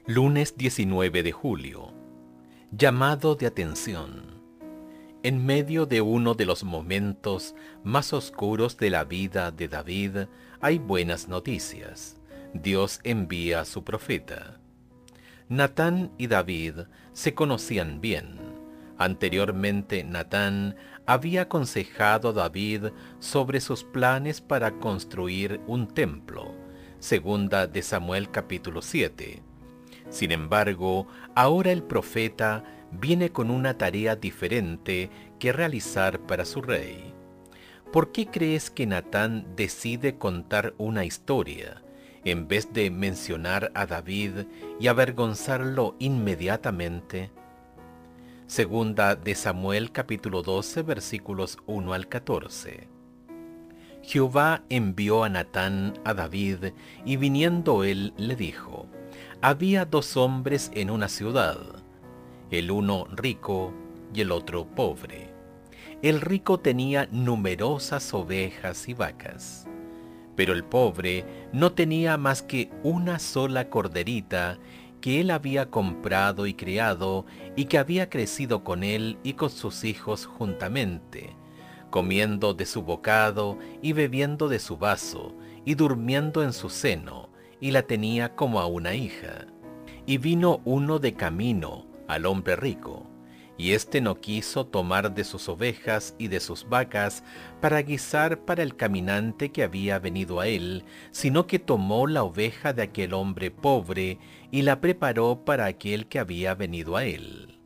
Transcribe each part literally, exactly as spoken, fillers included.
Lunes diecinueve de julio. Llamado de atención. En medio de uno de los momentos más oscuros de la vida de David, hay buenas noticias. Dios envía a su profeta. Natán y David se conocían bien. Anteriormente, Natán había aconsejado a David sobre sus planes para construir un templo. Segunda de Samuel capítulo siete. Sin embargo, ahora el profeta viene con una tarea diferente que realizar para su rey. ¿Por qué crees que Natán decide contar una historia en vez de mencionar a David y avergonzarlo inmediatamente? Segunda de Samuel capítulo doce versículos uno al catorce. Jehová envió a Natán a David, y viniendo él le dijo: había dos hombres en una ciudad, el uno rico y el otro pobre. El rico tenía numerosas ovejas y vacas, pero el pobre no tenía más que una sola corderita que él había comprado y criado, y que había crecido con él y con sus hijos juntamente, comiendo de su bocado y bebiendo de su vaso, y durmiendo en su seno, y la tenía como a una hija. Y vino uno de camino al hombre rico, y éste no quiso tomar de sus ovejas y de sus vacas para guisar para el caminante que había venido a él, sino que tomó la oveja de aquel hombre pobre y la preparó para aquel que había venido a él.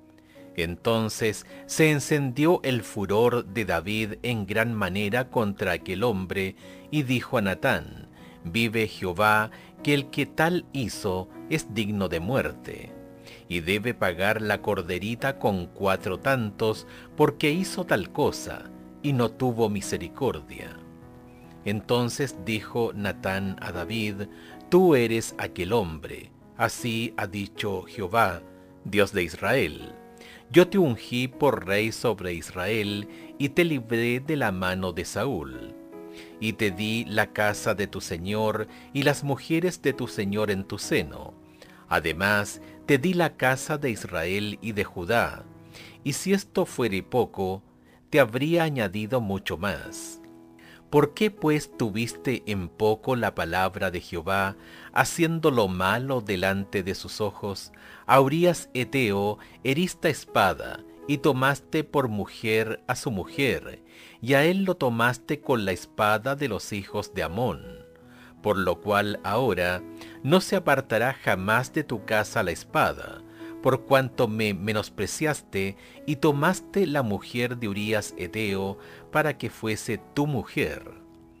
Entonces se encendió el furor de David en gran manera contra aquel hombre, y dijo a Natán: vive Jehová, que el que tal hizo es digno de muerte, y debe pagar la corderita con cuatro tantos, porque hizo tal cosa, y no tuvo misericordia. Entonces dijo Natán a David: tú eres aquel hombre, así ha dicho Jehová, Dios de Israel. Yo te ungí por rey sobre Israel, y te libré de la mano de Saúl. Y te di la casa de tu señor y las mujeres de tu señor en tu seno. Además, te di la casa de Israel y de Judá. Y si esto fuere poco, te habría añadido mucho más. ¿Por qué pues tuviste en poco la palabra de Jehová, haciendo lo malo delante de sus ojos? A Urías Eteo heriste a espada, y tomaste por mujer a su mujer, y a él lo tomaste con la espada de los hijos de Amón. Por lo cual ahora no se apartará jamás de tu casa la espada, por cuanto me menospreciaste y tomaste la mujer de Urías Eteo para que fuese tu mujer.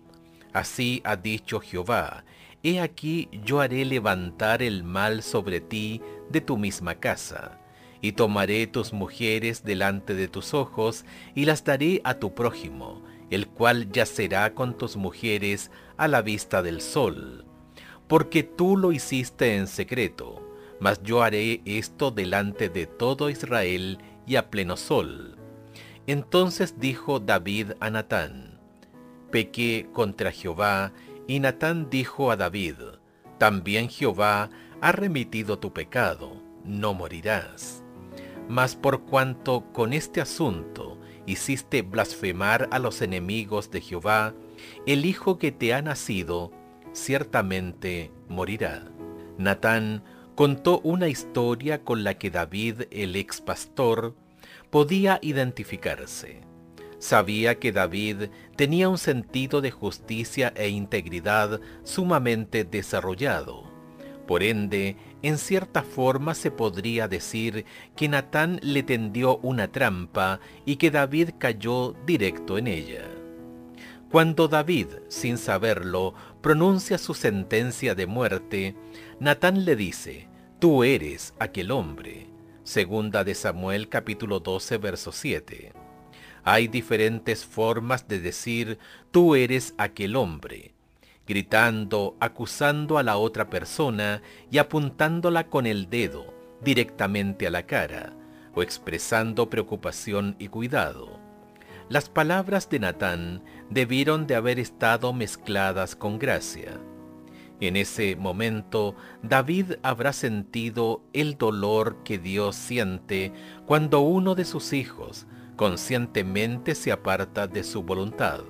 Así ha dicho Jehová: he aquí yo haré levantar el mal sobre ti de tu misma casa, y tomaré tus mujeres delante de tus ojos, y las daré a tu prójimo, el cual yacerá con tus mujeres a la vista del sol. Porque tú lo hiciste en secreto, mas yo haré esto delante de todo Israel y a pleno sol. Entonces dijo David a Natán: pequé contra Jehová. Y Natán dijo a David: también Jehová ha remitido tu pecado, no morirás. Mas por cuanto con este asunto hiciste blasfemar a los enemigos de Jehová, el hijo que te ha nacido ciertamente morirá. Natán contó una historia con la que David, el ex pastor, podía identificarse. Sabía que David tenía un sentido de justicia e integridad sumamente desarrollado. Por ende, en cierta forma se podría decir que Natán le tendió una trampa y que David cayó directo en ella. Cuando David, sin saberlo, pronuncia su sentencia de muerte, Natán le dice: tú eres aquel hombre. Segunda de Samuel capítulo doce verso siete. Hay diferentes formas de decir tú eres aquel hombre: gritando, acusando a la otra persona y apuntándola con el dedo directamente a la cara, o expresando preocupación y cuidado. Las palabras de Natán debieron de haber estado mezcladas con gracia. En ese momento, David habrá sentido el dolor que Dios siente cuando uno de sus hijos conscientemente se aparta de su voluntad.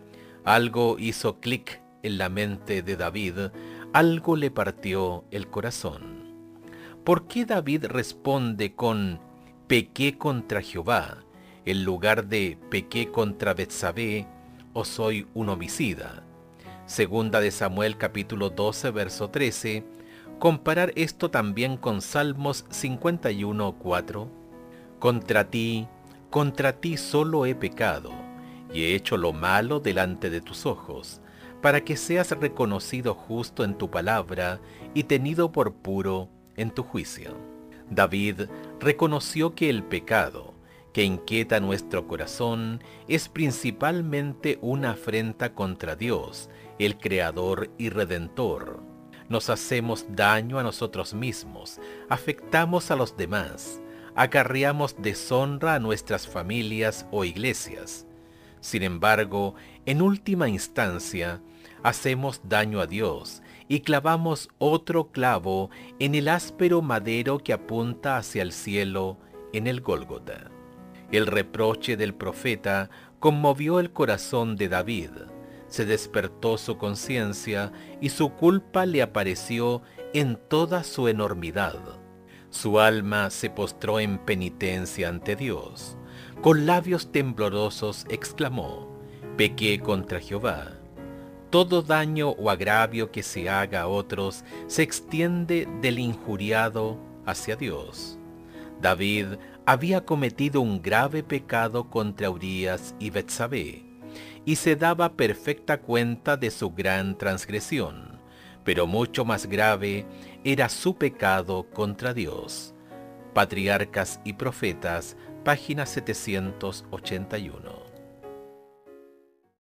Algo hizo clic en la mente de David, algo le partió el corazón. ¿Por qué David responde con «pequé contra Jehová» en lugar de «pequé contra Betsabé» o «soy un homicida»? Segunda de Samuel capítulo doce, verso trece, comparar esto también con Salmos cincuenta y uno, cuatro. Contra ti, contra ti solo he pecado, y he hecho lo malo delante de tus ojos, para que seas reconocido justo en tu palabra y tenido por puro en tu juicio. David reconoció que el pecado que inquieta nuestro corazón es principalmente una afrenta contra Dios, el Creador y Redentor. Nos hacemos daño a nosotros mismos, afectamos a los demás, acarreamos deshonra a nuestras familias o iglesias. Sin embargo, en última instancia, hacemos daño a Dios y clavamos otro clavo en el áspero madero que apunta hacia el cielo en el Gólgota. El reproche del profeta conmovió el corazón de David. Se despertó su conciencia y su culpa le apareció en toda su enormidad. Su alma se postró en penitencia ante Dios. Con labios temblorosos exclamó: «Pequé contra Jehová». Todo daño o agravio que se haga a otros se extiende del injuriado hacia Dios. David había cometido un grave pecado contra Urías y Betsabé, y se daba perfecta cuenta de su gran transgresión, pero mucho más grave era su pecado contra Dios. Patriarcas y Profetas, página setecientos ochenta y uno.